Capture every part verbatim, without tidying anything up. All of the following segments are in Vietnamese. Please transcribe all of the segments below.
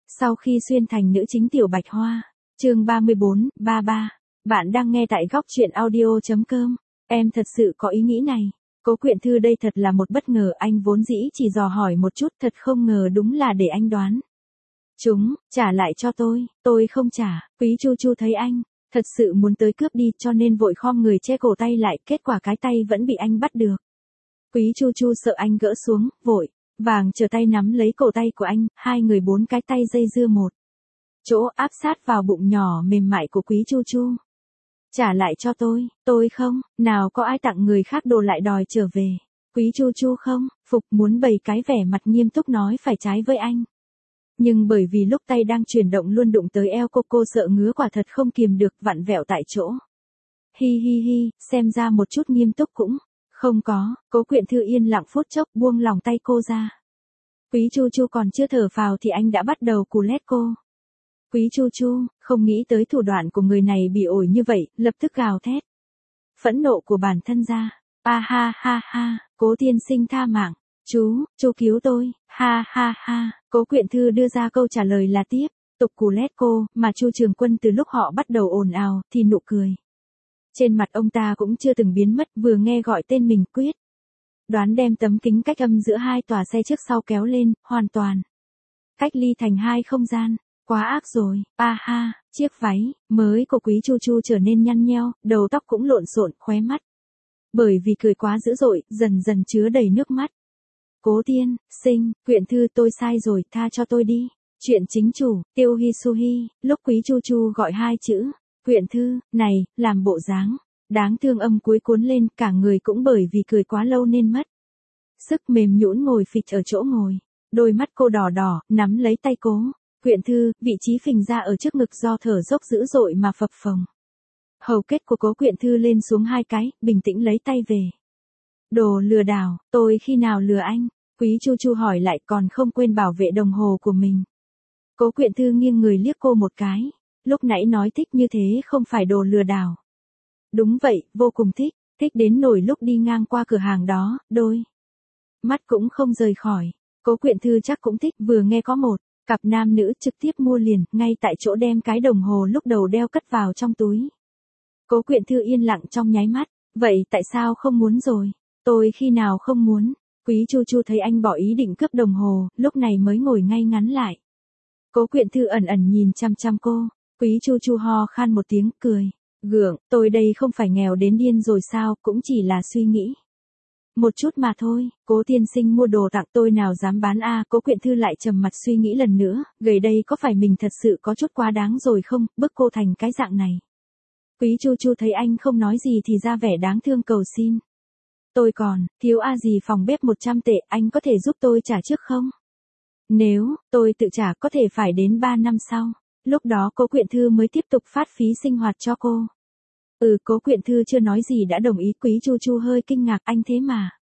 Sau khi xuyên thành nữ chính Tiểu Bạch Hoa, chương ba mươi bốn, ba ba. Bạn đang nghe tại góc truyện audio.com. Em thật sự có ý nghĩ này. Cố Quyện Thư đây thật là một bất ngờ, anh vốn dĩ chỉ dò hỏi một chút, thật không ngờ đúng là để anh đoán. Chúng, trả lại cho tôi, tôi không trả. Quý Chu Chu thấy anh thật sự muốn tới cướp đi cho nên vội khom người che cổ tay lại, kết quả cái tay vẫn bị anh bắt được. Quý Chu Chu sợ anh gỡ xuống, vội vàng trở tay nắm lấy cổ tay của anh, hai người bốn cái tay dây dưa một chỗ áp sát vào bụng nhỏ mềm mại của Quý Chu Chu. Trả lại cho tôi, tôi không, nào có ai tặng người khác đồ lại đòi trở về. Quý Chu Chu không, phục muốn bày cái vẻ mặt nghiêm túc nói phải trái với anh. Nhưng bởi vì lúc tay đang chuyển động luôn đụng tới eo cô, cô sợ ngứa quả thật không kiềm được, vặn vẹo tại chỗ. Hi hi hi, xem ra một chút nghiêm túc cũng không có. Cố Quyện Thư yên lặng phút chốc buông lòng tay cô ra. Quý Chu Chu còn chưa thở phào thì anh đã bắt đầu cù lét cô. Quý Chu Chu, không nghĩ tới thủ đoạn của người này bị ổi như vậy, lập tức gào thét. Phẫn nộ của bản thân ra. A ha ha ha, Cố tiên sinh tha mạng. Chú, chú cứu tôi, ha ha ha. Cố Quyện Thư đưa ra câu trả lời là tiếp tục cù lét cô, mà Chu Trường Quân từ lúc họ bắt đầu ồn ào thì nụ cười trên mặt ông ta cũng chưa từng biến mất, vừa nghe gọi tên mình quyết đoán đem tấm kính cách âm giữa hai tòa xe trước sau kéo lên, hoàn toàn cách ly thành hai không gian. Quá ác rồi. A ha, chiếc váy mới của Quý Chu Chu trở nên nhăn nheo, đầu tóc cũng lộn xộn, khóe mắt bởi vì cười quá dữ dội, dần dần chứa đầy nước mắt. Cố tiên sinh, Quyện Thư tôi sai rồi, tha cho tôi đi. Chuyện chính chủ, Tiêu Hi Suhi, lúc Quý Chu Chu gọi hai chữ Quyện Thư này, làm bộ dáng đáng thương âm cuối cuốn lên, cả người cũng bởi vì cười quá lâu nên mất sức, mềm nhũn ngồi phịch ở chỗ ngồi. Đôi mắt cô đỏ đỏ, nắm lấy tay Cố Quyện Thư, vị trí phình ra ở trước ngực do thở dốc dữ dội mà phập phồng. Hầu kết của Cố Quyện Thư lên xuống hai cái, bình tĩnh lấy tay về. Đồ lừa đảo, tôi khi nào lừa anh? Quý Chu Chu hỏi lại, còn không quên bảo vệ đồng hồ của mình. Cố Quyện Thư nghiêng người liếc cô một cái. Lúc nãy nói thích như thế không phải đồ lừa đảo. Đúng vậy, vô cùng thích, thích đến nổi lúc đi ngang qua cửa hàng đó, đôi mắt cũng không rời khỏi. Cố Quyện Thư chắc cũng thích, vừa nghe có một cặp nam nữ trực tiếp mua liền, ngay tại chỗ đem cái đồng hồ lúc đầu đeo cất vào trong túi. Cố Quyện Thư yên lặng trong nháy mắt, vậy tại sao không muốn rồi? Tôi khi nào không muốn? Quý Chu Chu thấy anh bỏ ý định cướp đồng hồ, lúc này mới ngồi ngay ngắn lại. Cố Quyện Thư ẩn ẩn nhìn chăm chăm cô. Quý Chu Chu ho khan một tiếng, cười gượng, tôi đây không phải nghèo đến điên rồi sao, cũng chỉ là suy nghĩ một chút mà thôi. Cố tiên sinh mua đồ tặng tôi nào dám bán a. À, Cố Quyện Thư lại trầm mặt suy nghĩ lần nữa, gầy đây có phải mình thật sự có chút quá đáng rồi không, bức cô thành cái dạng này. Quý Chu Chu thấy anh không nói gì thì ra vẻ đáng thương cầu xin. Tôi còn thiếu a gì phòng bếp một trăm tệ, anh có thể giúp tôi trả trước không? Nếu tôi tự trả có thể phải đến ba năm sau. Lúc đó Cố Quyện Thư mới tiếp tục phát phí sinh hoạt cho cô. Ừ, Cố Quyện Thư chưa nói gì đã đồng ý. Quý Chu Chu hơi kinh ngạc, anh thế mà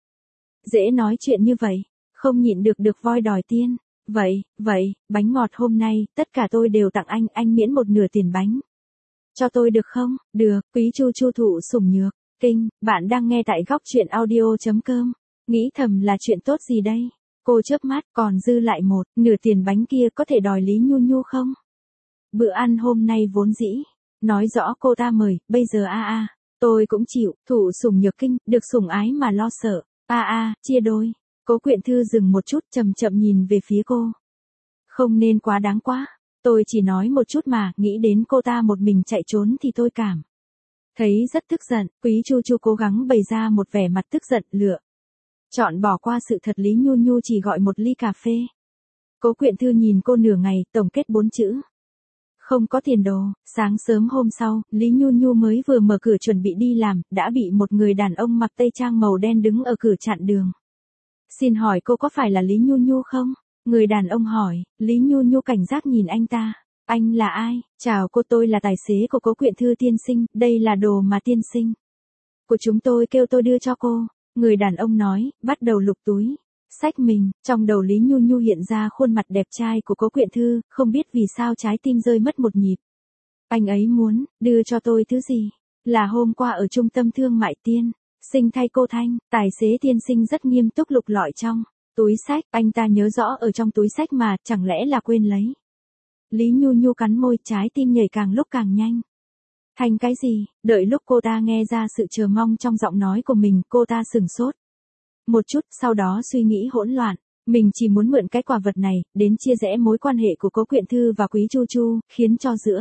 dễ nói chuyện như vậy, không nhịn được được voi đòi tiên. Vậy, vậy, bánh ngọt hôm nay, tất cả tôi đều tặng anh, anh miễn một nửa tiền bánh cho tôi được không? Được. Quý Chu Chu thụ sủng nhược kinh. Bạn đang nghe tại góc truyện audio.com. Nghĩ thầm là chuyện tốt gì đây? Cô chớp mắt, còn dư lại một nửa tiền bánh kia có thể đòi Lý Nhu Nhu không? Bữa ăn hôm nay vốn dĩ nói rõ cô ta mời, bây giờ a a, tôi cũng chịu. Thụ sủng nhược kinh, được sủng ái mà lo sợ. A a, chia đôi. Cố Quyện Thư dừng một chút, chậm chậm nhìn về phía cô. Không nên quá đáng quá. Tôi chỉ nói một chút mà, nghĩ đến cô ta một mình chạy trốn thì tôi cảm thấy rất tức giận. Quý Chu Chu cố gắng bày ra một vẻ mặt tức giận, lựa chọn bỏ qua sự thật. Lý Nhu Nhu chỉ gọi một ly cà phê. Cố Quyện Thư nhìn cô nửa ngày, tổng kết bốn chữ. Không có tiền đồ. Sáng sớm hôm sau, Lý Nhu Nhu mới vừa mở cửa chuẩn bị đi làm, đã bị một người đàn ông mặc tây trang màu đen đứng ở cửa chặn đường. Xin hỏi cô có phải là Lý Nhu Nhu không? Người đàn ông hỏi. Lý Nhu Nhu cảnh giác nhìn anh ta. Anh là ai? Chào cô, tôi là tài xế của Cố Quyện Thư tiên sinh, đây là đồ mà tiên sinh của chúng tôi kêu tôi đưa cho cô. Người đàn ông nói, bắt đầu lục túi xách mình. Trong đầu Lý Nhu Nhu hiện ra khuôn mặt đẹp trai của Cố Quyện Thư, không biết vì sao trái tim rơi mất một nhịp. Anh ấy muốn đưa cho tôi thứ gì? Là hôm qua ở trung tâm thương mại tiên sinh thay cô Thanh, tài xế tiên sinh rất nghiêm túc lục lọi trong túi xách, anh ta nhớ rõ ở trong túi xách mà, chẳng lẽ là quên lấy Lý Nhu Nhu cắn môi, trái tim nhảy càng lúc càng nhanh. Thành cái gì? Đợi lúc cô ta nghe ra sự chờ mong trong giọng nói của mình, cô ta sửng sốt. Một chút, sau đó suy nghĩ hỗn loạn. Mình chỉ muốn mượn cái quà vật này, đến chia rẽ mối quan hệ của Cố Quyện Thư và Quý Chu Chu, khiến cho giữa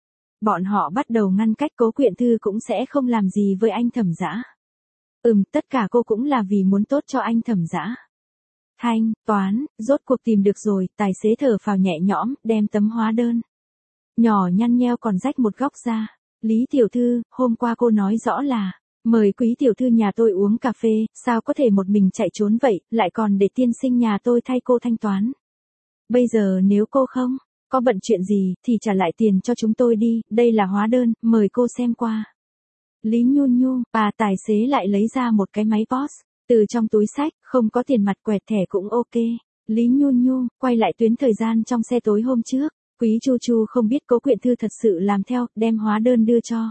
bọn họ bắt đầu ngăn cách. Cố Quyện Thư cũng sẽ không làm gì với anh Thẩm Dã. Ừm, tất cả cô cũng là vì muốn tốt cho anh Thẩm Dã. Thanh toán, rốt cuộc tìm được rồi, tài xế thở phào nhẹ nhõm, đem tấm hóa đơn nhỏ nhăn nheo còn rách một góc ra. Lý tiểu thư, hôm qua cô nói rõ là mời Quý tiểu thư nhà tôi uống cà phê, sao có thể một mình chạy trốn vậy, lại còn để tiên sinh nhà tôi thay cô thanh toán. Bây giờ nếu cô không có bận chuyện gì, thì trả lại tiền cho chúng tôi đi, đây là hóa đơn, mời cô xem qua. Lý Nhu Nhu, bà tài xế lại lấy ra một cái máy pê o ét, từ trong túi xách, không có tiền mặt quẹt thẻ cũng ok. Lý Nhu Nhu, quay lại tuyến thời gian trong xe tối hôm trước. Quý Chu Chu không biết Cố Quyện Thư thật sự làm theo, đem hóa đơn đưa cho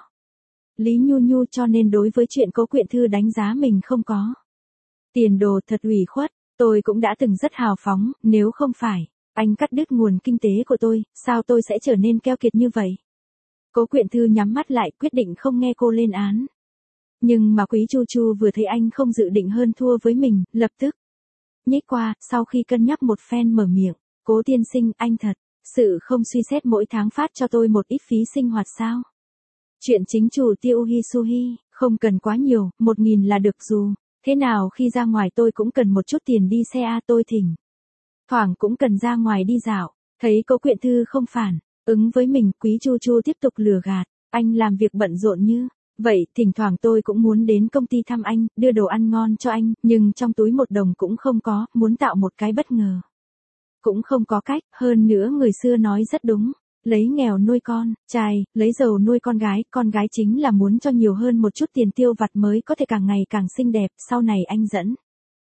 Lý Nhu Nhu, cho nên đối với chuyện Cố Quyện Thư đánh giá mình không có tiền đồ thật ủy khuất. Tôi cũng đã từng rất hào phóng, nếu không phải anh cắt đứt nguồn kinh tế của tôi, sao tôi sẽ trở nên keo kiệt như vậy. Cố Quyện Thư nhắm mắt lại, quyết định không nghe cô lên án. Nhưng mà Quý Chu Chu vừa thấy anh không dự định hơn thua với mình, lập tức nhích qua, sau khi cân nhắc một phen mở miệng. Cố tiên sinh, anh thật sự không suy xét mỗi tháng phát cho tôi một ít phí sinh hoạt sao? Chuyện chính chủ Tiêu Hisuhi, không cần quá nhiều, một nghìn là được dù. Thế nào khi ra ngoài tôi cũng cần một chút tiền đi xe A, tôi thỉnh thoảng cũng cần ra ngoài đi dạo. Thấy Cố Quyện Thư không phản ứng với mình, Quý Chu Chu tiếp tục lừa gạt. Anh làm việc bận rộn như vậy, thỉnh thoảng tôi cũng muốn đến công ty thăm anh, đưa đồ ăn ngon cho anh, nhưng trong túi một đồng cũng không có, muốn tạo một cái bất ngờ cũng không có cách. Hơn nữa người xưa nói rất đúng, lấy nghèo nuôi con trai, lấy giàu nuôi con gái. Con gái chính là muốn cho nhiều hơn một chút tiền tiêu vặt mới có thể càng ngày càng xinh đẹp. Sau này anh dẫn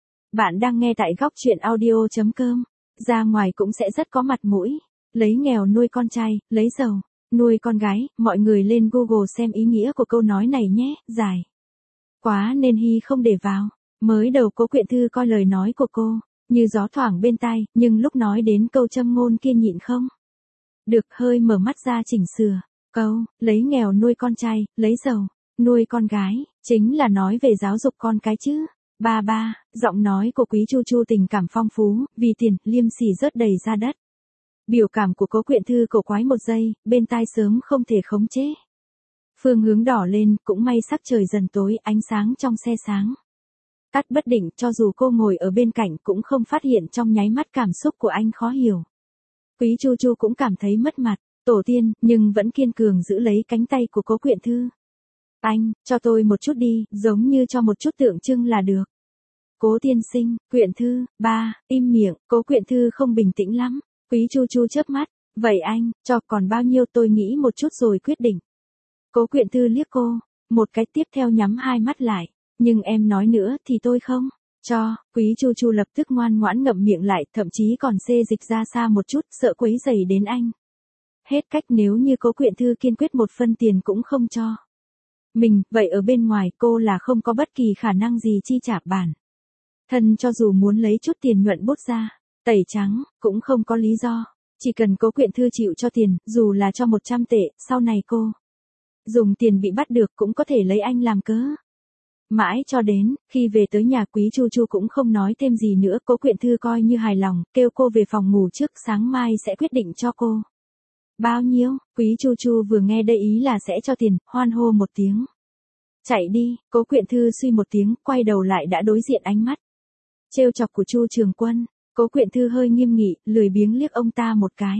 bạn đang nghe tại góc truyện audio chấm com, ra ngoài cũng sẽ rất có mặt mũi. Lấy nghèo nuôi con trai, lấy giàu nuôi con gái. Mọi người lên Google xem ý nghĩa của câu nói này nhé, dài quá nên Hy không để vào. Mới đầu Cố Quyện Thư coi lời nói của cô như gió thoảng bên tai, nhưng lúc nói đến câu châm ngôn kia nhịn không được hơi mở mắt ra chỉnh sửa. Câu, lấy nghèo nuôi con trai, lấy giàu nuôi con gái, chính là nói về giáo dục con cái chứ. Ba ba, giọng nói của Quý Chu Chu tình cảm phong phú, vì tiền, liêm sỉ rớt đầy ra đất. Biểu cảm của Cố Quyện Thư cổ quái một giây, bên tai sớm không thể khống chế. Phương hướng đỏ lên, cũng may sắc trời dần tối, ánh sáng trong xe sáng tắt bất định, cho dù cô ngồi ở bên cạnh cũng không phát hiện trong nháy mắt cảm xúc của anh khó hiểu. Quý Chu Chu cũng cảm thấy mất mặt, tổ tiên, nhưng vẫn kiên cường giữ lấy cánh tay của Cố Quyện Thư. Anh, cho tôi một chút đi, giống như cho một chút tượng trưng là được. Cố tiên sinh, Quyện Thư, ba, im miệng. Cố Quyện Thư không bình tĩnh lắm. Quý Chu Chu chớp mắt, vậy anh, cho còn bao nhiêu, tôi nghĩ một chút rồi quyết định. Cố Quyện Thư liếc cô một cái, tiếp theo nhắm hai mắt lại. Nhưng em nói nữa thì tôi không cho. Quý Chu Chu lập tức ngoan ngoãn ngậm miệng lại, thậm chí còn xê dịch ra xa một chút, sợ quấy rầy đến anh. Hết cách, nếu như Cố Quyện Thư kiên quyết một phân tiền cũng không cho mình, vậy ở bên ngoài cô là không có bất kỳ khả năng gì chi trả bản thân, cho dù muốn lấy chút tiền nhuận bút ra tẩy trắng, cũng không có lý do. Chỉ cần Cố Quyện Thư chịu cho tiền, dù là cho một trăm tệ, sau này cô dùng tiền bị bắt được cũng có thể lấy anh làm cớ. Mãi cho đến, khi về tới nhà, Quý Chu Chu cũng không nói thêm gì nữa. Cố Quyện Thư coi như hài lòng, kêu cô về phòng ngủ trước, sáng mai sẽ quyết định cho cô bao nhiêu. Quý Chu Chu vừa nghe đây ý là sẽ cho tiền, hoan hô một tiếng. Chạy đi. Cố Quyện Thư suy một tiếng, quay đầu lại đã đối diện ánh mắt trêu chọc của Chu Trường Quân. Cố Quyện Thư hơi nghiêm nghị, lười biếng liếc ông ta một cái.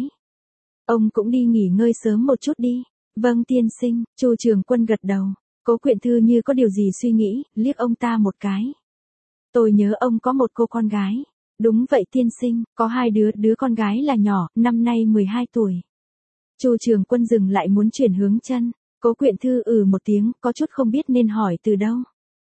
Ông cũng đi nghỉ ngơi sớm một chút đi. Vâng tiên sinh. Chu Trường Quân gật đầu. Cố Quyện Thư như có điều gì suy nghĩ, liếc ông ta một cái. Tôi nhớ ông có một cô con gái. Đúng vậy tiên sinh, có hai đứa, đứa con gái là nhỏ, năm nay mười hai tuổi. Chu Trường Quân dừng lại muốn chuyển hướng chân. Cố Quyện Thư ừ một tiếng, có chút không biết nên hỏi từ đâu.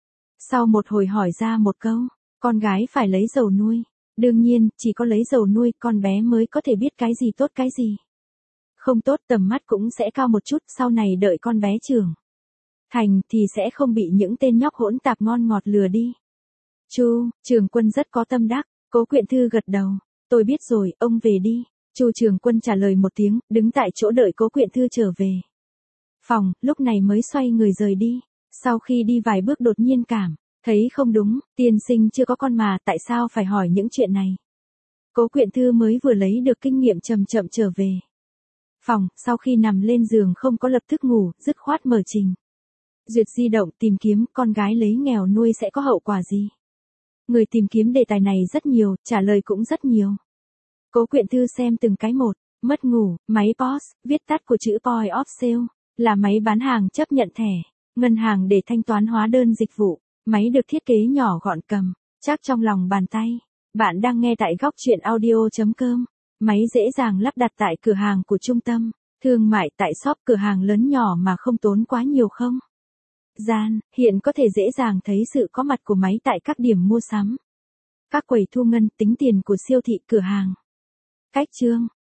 Sau một hồi hỏi ra một câu, con gái phải lấy giàu nuôi. Đương nhiên, chỉ có lấy giàu nuôi, con bé mới có thể biết cái gì tốt cái gì không tốt, tầm mắt cũng sẽ cao một chút, sau này đợi con bé trưởng thành thì sẽ không bị những tên nhóc hỗn tạp ngon ngọt lừa đi. Chu Trường Quân rất có tâm đắc. Cố Quyện Thư gật đầu. Tôi biết rồi, ông về đi. Chu Trường Quân trả lời một tiếng, đứng tại chỗ đợi Cố Quyện Thư trở về phòng, lúc này mới xoay người rời đi. Sau khi đi vài bước đột nhiên cảm thấy không đúng, tiên sinh chưa có con mà, tại sao phải hỏi những chuyện này? Cố Quyện Thư mới vừa lấy được kinh nghiệm chậm chậm trở về phòng, sau khi nằm lên giường không có lập tức ngủ, dứt khoát mở Trình Duyệt di động tìm kiếm con gái lấy nghèo nuôi sẽ có hậu quả gì. Người tìm kiếm đề tài này rất nhiều, trả lời cũng rất nhiều. Cố Quyện Thư xem từng cái một, mất ngủ, máy pê o ét, viết tắt của chữ Point of Sale, là máy bán hàng chấp nhận thẻ, ngân hàng để thanh toán hóa đơn dịch vụ, máy được thiết kế nhỏ gọn cầm, chắc trong lòng bàn tay. Bạn đang nghe tại góc truyện audio chấm com, máy dễ dàng lắp đặt tại cửa hàng của trung tâm thương mại, tại shop, cửa hàng lớn nhỏ mà không tốn quá nhiều không gian, hiện có thể dễ dàng thấy sự có mặt của máy tại các điểm mua sắm, các quầy thu ngân, tính tiền của siêu thị, cửa hàng. Cách chương